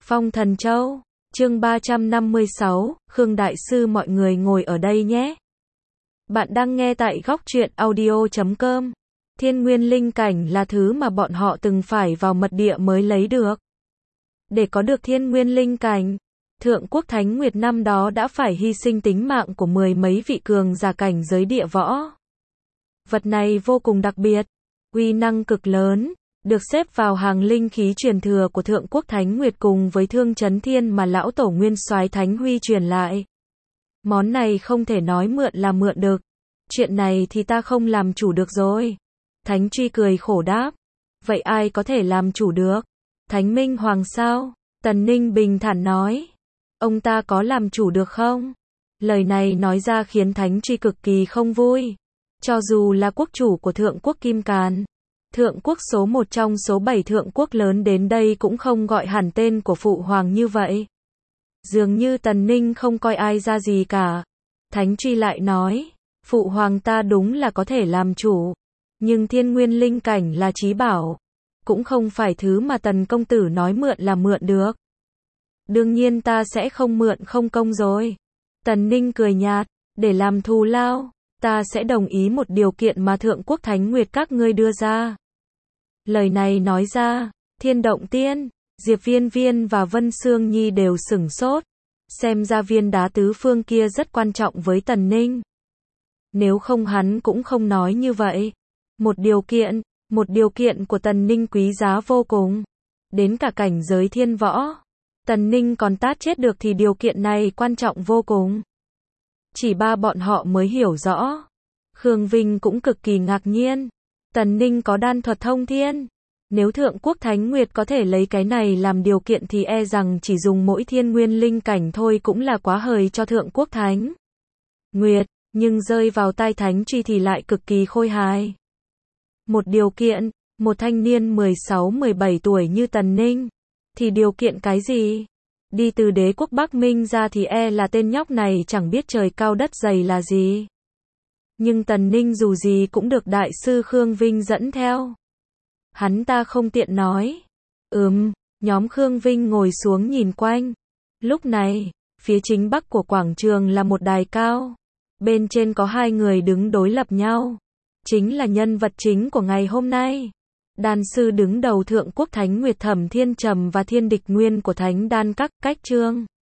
Phong Thần Châu, chương 356, Khương Đại Sư mọi người ngồi ở đây nhé. Bạn đang nghe tại góc truyện audio.com. Thiên nguyên linh cảnh là thứ mà bọn họ từng phải vào mật địa mới lấy được. Để có được thiên nguyên linh cảnh, Thượng Quốc Thánh Nguyệt năm đó đã phải hy sinh tính mạng của mười mấy vị cường giả cảnh giới địa võ. Vật này vô cùng đặc biệt, uy năng cực lớn, được xếp vào hàng linh khí truyền thừa của Thượng Quốc Thánh Nguyệt cùng với Thương Chấn Thiên mà lão tổ Nguyên Soái Thánh Huy truyền lại. Món này không thể nói mượn là mượn được. Chuyện này thì ta không làm chủ được rồi. Thánh Truy cười khổ đáp. Vậy ai có thể làm chủ được? Thánh Minh Hoàng sao? Tần Ninh bình thản nói. Ông ta có làm chủ được không? Lời này nói ra khiến Thánh Truy cực kỳ không vui. Cho dù là quốc chủ của Thượng Quốc Kim Càn, Thượng Quốc số 1 trong số 7 Thượng Quốc lớn đến đây cũng không gọi hẳn tên của Phụ Hoàng như vậy. Dường như Tần Ninh không coi ai ra gì cả. Thánh Truy lại nói, Phụ Hoàng ta đúng là có thể làm chủ, nhưng thiên nguyên linh cảnh là chí bảo, cũng không phải thứ mà Tần công tử nói mượn là mượn được. Đương nhiên ta sẽ không mượn không công rồi. Tần Ninh cười nhạt, để làm thù lao, ta sẽ đồng ý một điều kiện mà Thượng Quốc Thánh Nguyệt các ngươi đưa ra. Lời này nói ra, Thiên Động Tiên, Diệp Viên Viên và Vân Sương Nhi đều sửng sốt. Xem ra viên đá tứ phương kia rất quan trọng với Tần Ninh. Nếu không hắn cũng không nói như vậy. Một điều kiện của Tần Ninh quý giá vô cùng. Đến cả cảnh giới thiên võ, Tần Ninh còn tát chết được thì điều kiện này quan trọng vô cùng. Chỉ ba bọn họ mới hiểu rõ. Khương Vinh cũng cực kỳ ngạc nhiên. Tần Ninh có đan thuật thông thiên. Nếu Thượng Quốc Thánh Nguyệt có thể lấy cái này làm điều kiện thì e rằng chỉ dùng mỗi thiên nguyên linh cảnh thôi cũng là quá hời cho Thượng Quốc Thánh Nguyệt, nhưng rơi vào tai Thánh Truy thì lại cực kỳ khôi hài. Một điều kiện, một thanh niên 16-17 tuổi như Tần Ninh, thì điều kiện cái gì? Đi từ đế quốc Bắc Minh ra thì e là tên nhóc này chẳng biết trời cao đất dày là gì. Nhưng Tần Ninh dù gì cũng được Đại sư Khương Vinh dẫn theo. Hắn ta không tiện nói. Nhóm Khương Vinh ngồi xuống nhìn quanh. Lúc này, phía chính bắc của quảng trường là một đài cao. Bên trên có hai người đứng đối lập nhau. Chính là nhân vật chính của ngày hôm nay. Đan sư đứng đầu Thượng Quốc Thánh Nguyệt Thẩm Thiên Trầm và thiên địch nguyên của Thánh Đan Các, Cách Trương.